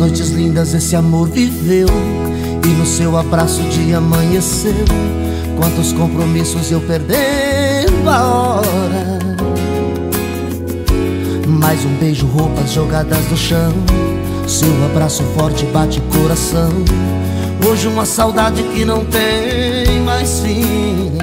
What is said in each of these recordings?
noites lindas esse amor viveu, e no seu abraço o dia amanheceu. Quantos compromissos eu perdendo a hora. Mais um beijo, roupas jogadas no chão, seu abraço forte bate coração. Hoje uma saudade que não tem mais fim.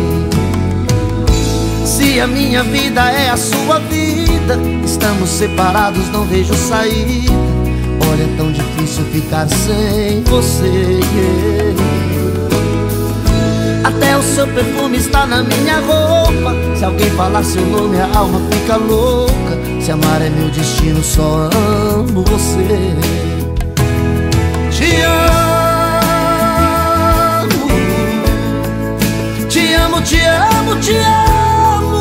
Se a minha vida é a sua vida, estamos separados, não vejo saída. Olha, é tão difícil ficar sem você. Até o seu perfume está na minha roupa. Se alguém falar seu nome, a alma fica louca. Se amar é meu destino, só amo você. Te amo, te amo, te amo, te amo.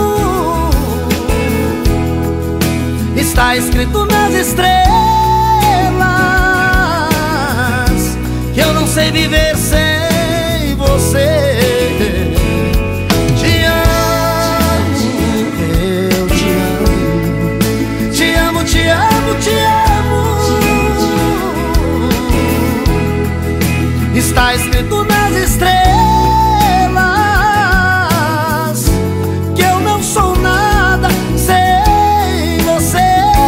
Está escrito nas estrelas que eu não sei viver sem você. Te amo, eu te amo. Te amo, te amo, te amo. Está escrito nas estrelas que eu não sou nada sem você.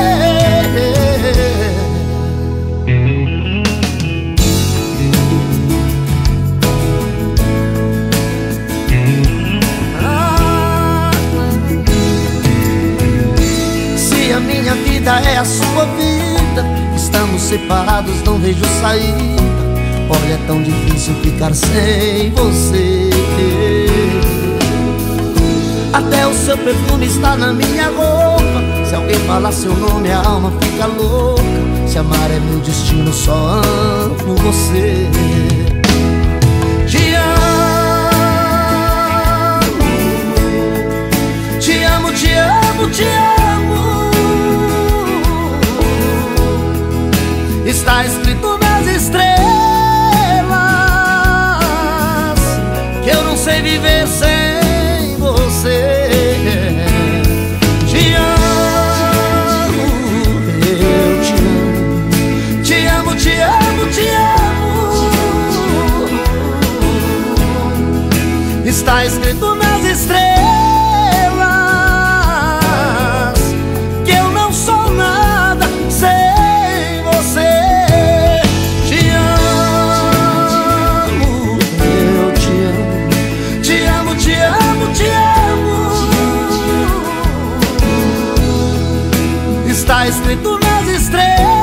Se a minha vida é a sua vida, estamos separados, não vejo saída. Olha, é tão difícil ficar sem você. Até o seu perfume está na minha roupa. Se alguém falar seu nome, a alma fica louca. Se amar é meu destino, só amo você. Te amo, te amo, te amo, te amo. Está escrito nas estrelas que eu não sei viver sem você. Te amo, eu te amo. Te amo, te amo, te amo. Está escrito nas estrelas que eu não sou nada sem você. Te amo, eu te amo. Te amo, te amo, te amo. Está escrito nas estrelas